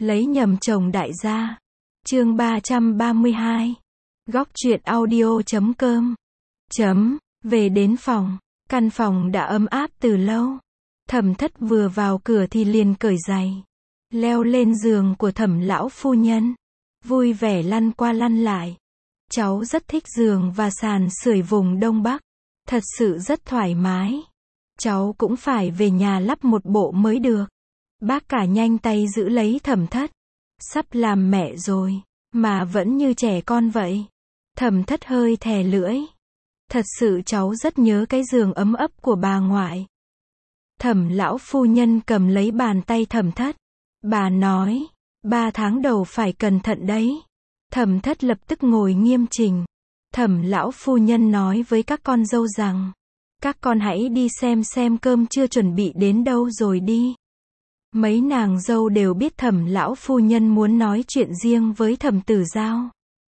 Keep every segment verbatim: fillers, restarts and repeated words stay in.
Lấy nhầm chồng đại gia. Chương ba trăm ba mươi hai. Góc truyện audio chấm com. Chấm. Về đến phòng. Căn phòng đã ấm áp từ lâu. Thẩm Thất vừa vào cửa thì liền cởi giày. Leo lên giường của Thẩm lão phu nhân. Vui vẻ lăn qua lăn lại. Cháu rất thích giường và sàn sưởi vùng Đông Bắc. Thật sự rất thoải mái. Cháu cũng phải về nhà lắp một bộ mới được. Bác cả nhanh tay giữ lấy Thẩm Thất. Sắp làm mẹ rồi, mà vẫn như trẻ con vậy. Thẩm Thất hơi thè lưỡi. Thật sự cháu rất nhớ cái giường ấm ấp của bà ngoại. Thẩm lão phu nhân cầm lấy bàn tay Thẩm Thất. Bà nói, ba tháng đầu phải cẩn thận đấy. Thẩm Thất lập tức ngồi nghiêm chỉnh. Thẩm lão phu nhân nói với các con dâu rằng, các con hãy đi xem xem cơm chưa chuẩn bị đến đâu rồi đi. Mấy nàng dâu đều biết Thẩm lão phu nhân muốn nói chuyện riêng với Thẩm Tử Giao,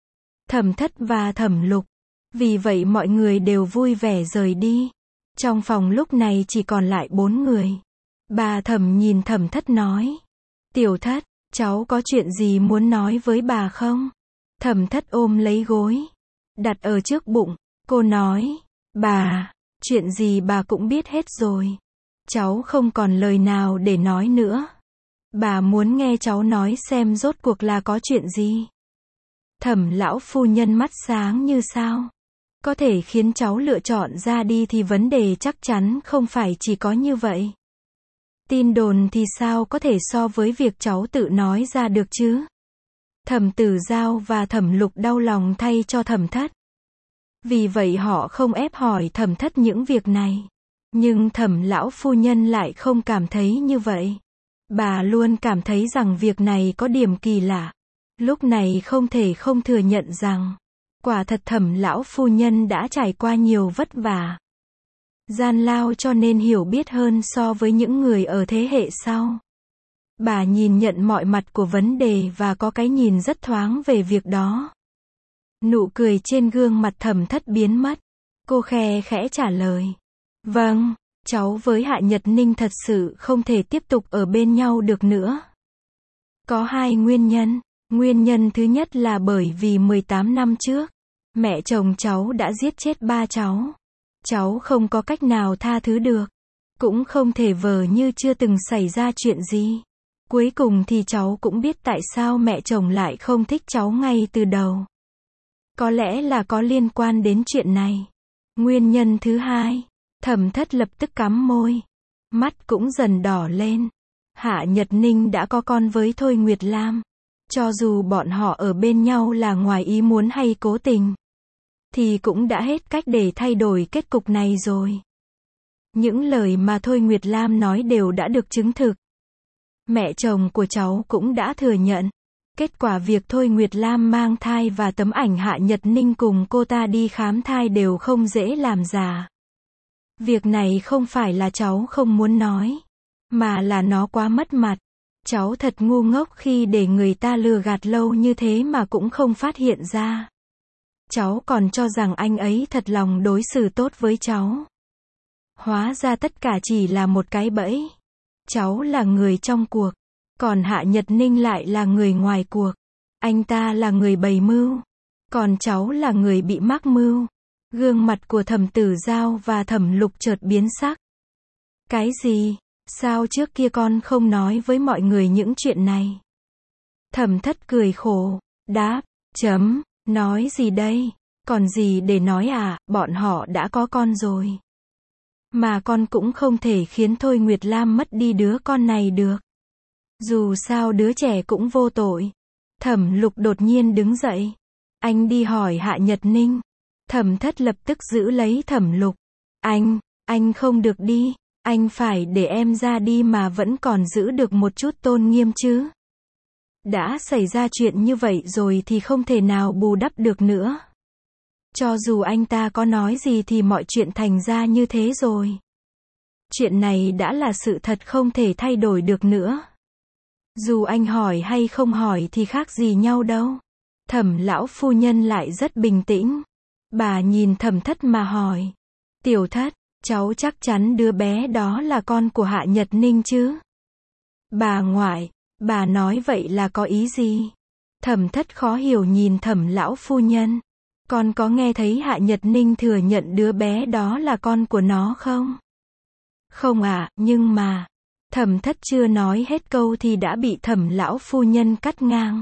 Thẩm Thất và Thẩm Lục. Vì vậy mọi người đều vui vẻ rời đi. Trong phòng lúc này chỉ còn lại bốn người. Bà Thẩm nhìn Thẩm Thất nói, Tiểu Thất, cháu có chuyện gì muốn nói với bà không? Thẩm Thất ôm lấy gối, đặt ở trước bụng. Cô nói, bà, chuyện gì bà cũng biết hết rồi. Cháu không còn lời nào để nói nữa. Bà muốn nghe cháu nói xem rốt cuộc là có chuyện gì. Thẩm lão phu nhân mắt sáng như sao. Có thể khiến cháu lựa chọn ra đi thì vấn đề chắc chắn không phải chỉ có như vậy. Tin đồn thì sao có thể so với việc cháu tự nói ra được chứ? Thẩm Tử Giao và Thẩm Lục đau lòng thay cho Thẩm Thất. Vì vậy họ không ép hỏi Thẩm Thất những việc này. Nhưng Thẩm lão phu nhân lại không cảm thấy như vậy. Bà luôn cảm thấy rằng việc này có điểm kỳ lạ. Lúc này không thể không thừa nhận rằng, quả thật Thẩm lão phu nhân đã trải qua nhiều vất vả, gian lao cho nên hiểu biết hơn so với những người ở thế hệ sau. Bà nhìn nhận mọi mặt của vấn đề và có cái nhìn rất thoáng về việc đó. Nụ cười trên gương mặt Thẩm Thất biến mất. Cô khe khẽ trả lời, vâng, cháu với Hạ Nhật Ninh thật sự không thể tiếp tục ở bên nhau được nữa. Có hai nguyên nhân. Nguyên nhân thứ nhất là bởi vì mười tám năm trước, mẹ chồng cháu đã giết chết ba cháu. Cháu không có cách nào tha thứ được. Cũng không thể vờ như chưa từng xảy ra chuyện gì. Cuối cùng thì cháu cũng biết tại sao mẹ chồng lại không thích cháu ngay từ đầu. Có lẽ là có liên quan đến chuyện này. Nguyên nhân thứ hai, Thẩm Thất lập tức cắm môi. Mắt cũng dần đỏ lên. Hạ Nhật Ninh đã có con với Thôi Nguyệt Lam. Cho dù bọn họ ở bên nhau là ngoài ý muốn hay cố tình, thì cũng đã hết cách để thay đổi kết cục này rồi. Những lời mà Thôi Nguyệt Lam nói đều đã được chứng thực. Mẹ chồng của cháu cũng đã thừa nhận. Kết quả việc Thôi Nguyệt Lam mang thai và tấm ảnh Hạ Nhật Ninh cùng cô ta đi khám thai đều không dễ làm giả. Việc này không phải là cháu không muốn nói, mà là nó quá mất mặt. Cháu thật ngu ngốc khi để người ta lừa gạt lâu như thế mà cũng không phát hiện ra. Cháu còn cho rằng anh ấy thật lòng đối xử tốt với cháu. Hóa ra tất cả chỉ là một cái bẫy. Cháu là người trong cuộc, còn Hạ Nhật Ninh lại là người ngoài cuộc. Anh ta là người bày mưu, còn cháu là người bị mắc mưu. Gương mặt của Thẩm Tử Giao và Thẩm Lục chợt biến sắc. Cái gì? Sao trước kia con không nói với mọi người những chuyện này? Thẩm Thất cười khổ, đáp, chấm, nói gì đây? Còn gì để nói à, bọn họ đã có con rồi. Mà con cũng không thể khiến Thôi Nguyệt Lam mất đi đứa con này được. Dù sao đứa trẻ cũng vô tội. Thẩm Lục đột nhiên đứng dậy. Anh đi hỏi Hạ Nhật Ninh. Thẩm Thất lập tức giữ lấy Thẩm Lục. Anh, anh không được đi. Anh phải để em ra đi mà vẫn còn giữ được một chút tôn nghiêm chứ. Đã xảy ra chuyện như vậy rồi thì không thể nào bù đắp được nữa. Cho dù anh ta có nói gì thì mọi chuyện thành ra như thế rồi. Chuyện này đã là sự thật không thể thay đổi được nữa. Dù anh hỏi hay không hỏi thì khác gì nhau đâu. Thẩm lão phu nhân lại rất bình tĩnh. Bà nhìn Thẩm Thất mà hỏi. Tiểu Thất, cháu chắc chắn đứa bé đó là con của Hạ Nhật Ninh chứ? Bà ngoại, Bà nói vậy là có ý gì? Thẩm Thất khó hiểu nhìn Thẩm lão phu nhân. Con có nghe thấy Hạ Nhật Ninh thừa nhận đứa bé đó là con của nó không? Không ạ, nhưng mà... Thẩm Thất chưa nói hết câu thì đã bị Thẩm lão phu nhân cắt ngang.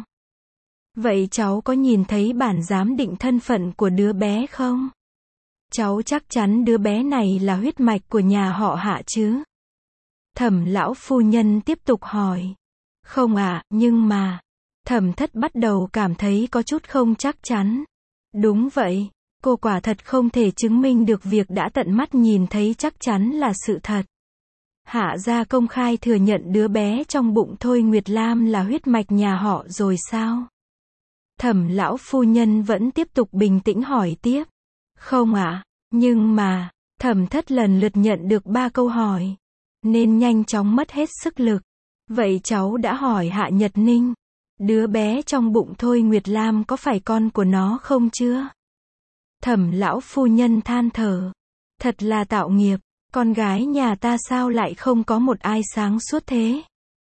Vậy cháu có nhìn thấy bản giám định thân phận của đứa bé không? Cháu chắc chắn đứa bé này là huyết mạch của nhà họ Hạ chứ? Thẩm lão phu nhân tiếp tục hỏi. Không ạ, nhưng mà... Thẩm Thất bắt đầu cảm thấy có chút không chắc chắn. Đúng vậy, cô quả thật không thể chứng minh được việc đã tận mắt nhìn thấy chắc chắn là sự thật. Hạ gia công khai thừa nhận đứa bé trong bụng Thôi Nguyệt Lam là huyết mạch nhà họ rồi sao? Thẩm lão phu nhân vẫn tiếp tục bình tĩnh hỏi tiếp. Không ạ, nhưng mà, Thẩm Thất lần lượt nhận được ba câu hỏi, nên nhanh chóng mất hết sức lực. Vậy cháu đã hỏi Hạ Nhật Ninh, đứa bé trong bụng Thôi Nguyệt Lam có phải con của nó không chưa? Thẩm lão phu nhân than thở. Thật là tạo nghiệp, con gái nhà ta sao lại không có một ai sáng suốt thế?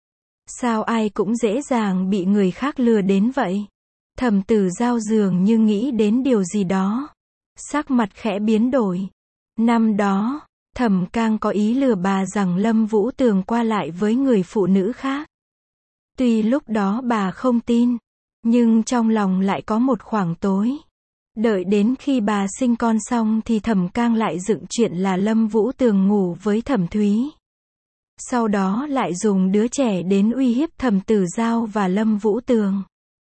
Sao ai cũng dễ dàng bị người khác lừa đến vậy? Thẩm Tử Giao dường như nghĩ đến điều gì đó. Sắc mặt khẽ biến đổi. Năm đó, Thẩm Cang có ý lừa bà rằng Lâm Vũ Tường qua lại với người phụ nữ khác. Tuy lúc đó bà không tin, nhưng trong lòng lại có một khoảng tối. Đợi đến khi bà sinh con xong thì Thẩm Cang lại dựng chuyện là Lâm Vũ Tường ngủ với Thẩm Thúy. Sau đó lại dùng đứa trẻ đến uy hiếp Thẩm Tử Giao và Lâm Vũ Tường.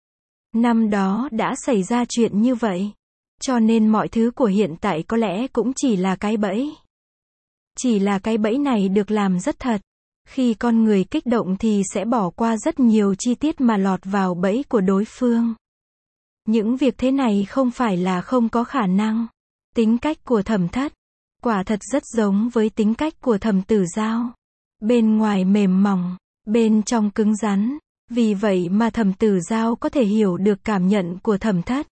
Năm đó đã xảy ra chuyện như vậy. Cho nên mọi thứ của hiện tại có lẽ cũng chỉ là cái bẫy. Chỉ là cái bẫy này được làm rất thật. Khi con người kích động thì sẽ bỏ qua rất nhiều chi tiết mà lọt vào bẫy của đối phương. Những việc thế này không phải là không có khả năng. Tính cách của Thẩm Thất, quả thật rất giống với tính cách của Thẩm Tử Giao. Bên ngoài mềm mỏng, bên trong cứng rắn. Vì vậy mà Thẩm Tử Giao có thể hiểu được cảm nhận của Thẩm Thất.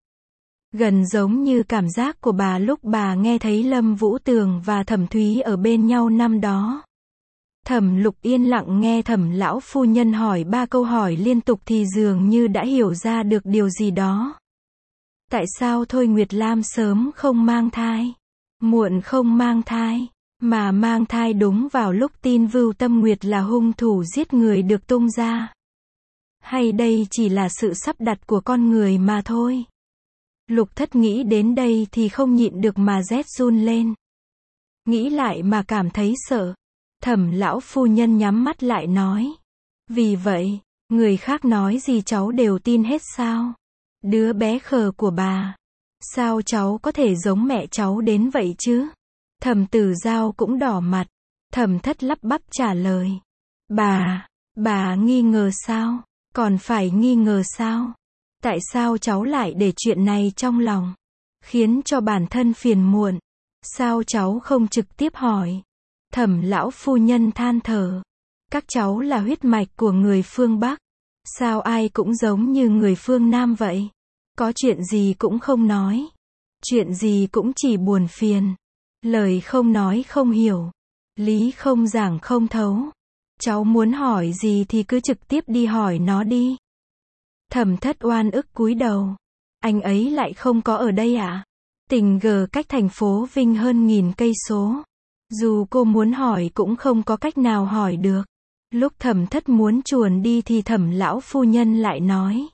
Gần giống như cảm giác của bà lúc bà nghe thấy Lâm Vũ Tường và Thẩm Thúy ở bên nhau năm đó. Thẩm Lục yên lặng nghe Thẩm lão phu nhân hỏi ba câu hỏi liên tục thì dường như đã hiểu ra được điều gì đó. Tại sao Thôi Nguyệt Lam sớm không mang thai, muộn không mang thai, mà mang thai đúng vào lúc tin Vưu Tâm Nguyệt là hung thủ giết người được tung ra? Hay đây chỉ là sự sắp đặt của con người mà thôi? Lục Thất nghĩ đến đây thì không nhịn được mà rét run lên. Nghĩ lại mà cảm thấy sợ. Thẩm lão phu nhân nhắm mắt lại nói. Vì vậy, người khác nói gì cháu đều tin hết sao? Đứa bé khờ của bà. Sao cháu có thể giống mẹ cháu đến vậy chứ? Thẩm Tử Giao cũng đỏ mặt. Thẩm Thất lắp bắp trả lời. Bà, bà nghi ngờ sao? Còn phải nghi ngờ sao? Tại sao cháu lại để chuyện này trong lòng? Khiến cho bản thân phiền muộn. Sao cháu không trực tiếp hỏi? Thẩm lão phu nhân than thở. Các cháu là huyết mạch của người phương Bắc. Sao ai cũng giống như người phương Nam vậy? Có chuyện gì cũng không nói. Chuyện gì cũng chỉ buồn phiền. Lời không nói không hiểu. Lý không giảng không thấu. Cháu muốn hỏi gì thì cứ trực tiếp đi hỏi nó đi. Thẩm Thất oan ức cúi đầu. Anh ấy lại không có ở đây ạ? Tình G cách thành phố Vinh hơn nghìn cây số. Dù cô muốn hỏi cũng không có cách nào hỏi được. Lúc Thẩm Thất muốn chuồn đi thì Thẩm lão phu nhân lại nói.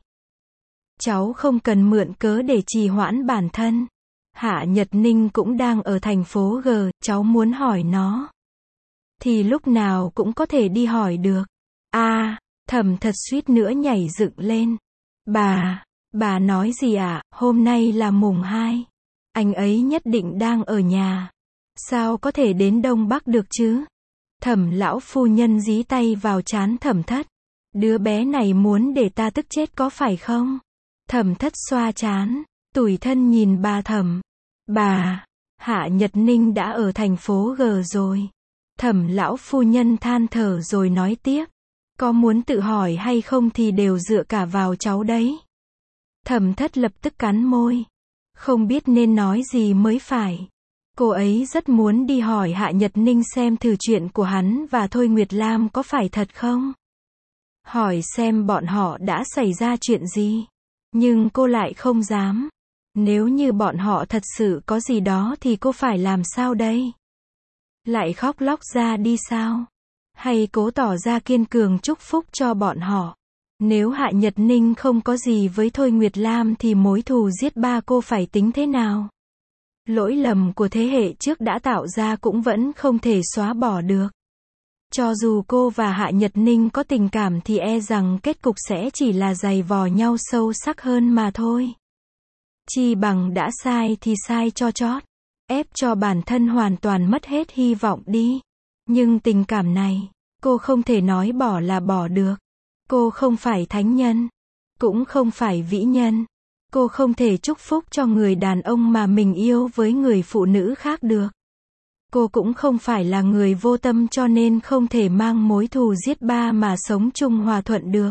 Cháu không cần mượn cớ để trì hoãn bản thân. Hạ Nhật Ninh cũng đang ở thành phố G, cháu muốn hỏi nó. Thì lúc nào cũng có thể đi hỏi được. A, à, Thẩm Thất suýt nữa nhảy dựng lên. Bà, bà nói gì ạ? À? Hôm nay là mùng hai. Anh ấy nhất định đang ở nhà. Sao có thể đến Đông Bắc được chứ? Thẩm lão phu nhân dí tay vào trán Thẩm Thất. Đứa bé này muốn để ta tức chết có phải không? Thẩm Thất xoa trán, tủi thân nhìn bà Thẩm. Bà, Hạ Nhật Ninh đã ở thành phố G rồi. Thẩm lão phu nhân than thở rồi nói tiếp. Có muốn tự hỏi hay không thì đều dựa cả vào cháu đấy. Thẩm Thất lập tức cắn môi. Không biết nên nói gì mới phải. Cô ấy rất muốn đi hỏi Hạ Nhật Ninh xem thử chuyện của hắn và Thôi Nguyệt Lam có phải thật không. hỏi xem bọn họ đã xảy ra chuyện gì. Nhưng cô lại không dám. Nếu như bọn họ thật sự có gì đó thì cô phải làm sao đây? Lại khóc lóc ra đi sao? Hay cố tỏ ra kiên cường chúc phúc cho bọn họ? Nếu Hạ Nhật Ninh không có gì với Thôi Nguyệt Lam thì mối thù giết ba cô phải tính thế nào? Lỗi lầm của thế hệ trước đã tạo ra cũng vẫn không thể xóa bỏ được. Cho dù cô và Hạ Nhật Ninh có tình cảm thì e rằng kết cục sẽ chỉ là giày vò nhau sâu sắc hơn mà thôi. Chi bằng đã sai thì sai cho chót, ép cho bản thân hoàn toàn mất hết hy vọng đi. Nhưng tình cảm này, cô không thể nói bỏ là bỏ được. Cô không phải thánh nhân, cũng không phải vĩ nhân. Cô không thể chúc phúc cho người đàn ông mà mình yêu với người phụ nữ khác được. Cô cũng không phải là người vô tâm cho nên không thể mang mối thù giết ba mà sống chung hòa thuận được.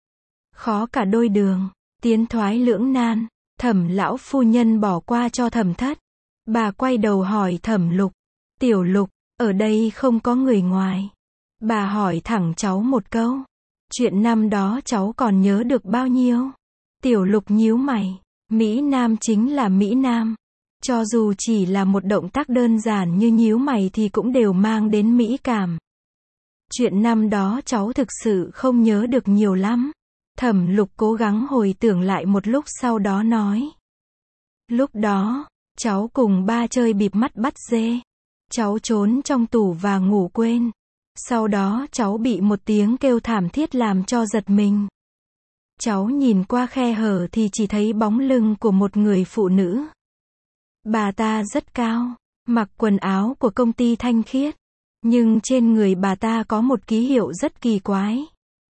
Khó cả đôi đường, tiến thoái lưỡng nan, Thẩm lão phu nhân bỏ qua cho Thẩm Thất. Bà quay đầu hỏi Thẩm Lục, "Tiểu Lục, ở đây không có người ngoài." Bà hỏi thẳng cháu một câu, "Chuyện năm đó cháu còn nhớ được bao nhiêu?" Tiểu Lục nhíu mày, Mỹ Nam chính là Mỹ Nam. Cho dù chỉ là một động tác đơn giản như nhíu mày thì cũng đều mang đến mỹ cảm. Chuyện năm đó cháu thực sự không nhớ được nhiều lắm. Thẩm Lục cố gắng hồi tưởng lại một lúc sau đó nói. Lúc đó, cháu cùng ba chơi bịp mắt bắt dê. Cháu trốn trong tủ và ngủ quên. Sau đó cháu bị một tiếng kêu thảm thiết làm cho giật mình. Cháu nhìn qua khe hở thì chỉ thấy bóng lưng của một người phụ nữ. Bà ta rất cao, mặc quần áo của công ty thanh khiết, nhưng trên người bà ta có một ký hiệu rất kỳ quái.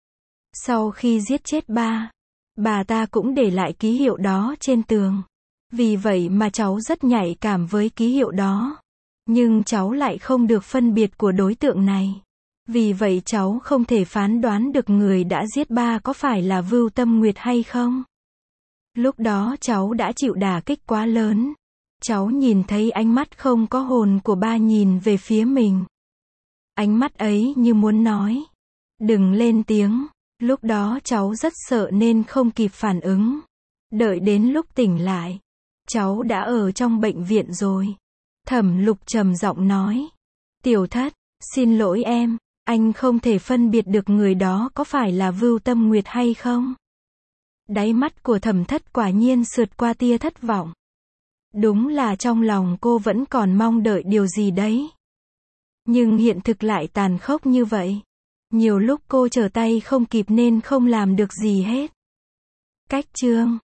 Sau khi giết chết ba, bà ta cũng để lại ký hiệu đó trên tường. Vì vậy mà cháu rất nhạy cảm với ký hiệu đó. Nhưng cháu lại không được phân biệt của đối tượng này. Vì vậy cháu không thể phán đoán được người đã giết ba có phải là Vưu Tâm Nguyệt hay không. Lúc đó cháu đã chịu đả kích quá lớn. Cháu nhìn thấy ánh mắt không có hồn của ba nhìn về phía mình. Ánh mắt ấy như muốn nói, đừng lên tiếng. Lúc đó cháu rất sợ nên không kịp phản ứng. Đợi đến lúc tỉnh lại, cháu đã ở trong bệnh viện rồi. Thẩm Lục trầm giọng nói. Tiểu Thất, xin lỗi em, anh không thể phân biệt được người đó có phải là Vưu Tâm Nguyệt hay không. Đáy mắt của Thẩm Thất quả nhiên sượt qua tia thất vọng. Đúng là trong lòng cô vẫn còn mong đợi điều gì đấy. Nhưng hiện thực lại tàn khốc như vậy. Nhiều lúc cô trở tay không kịp nên không làm được gì hết. Cách chương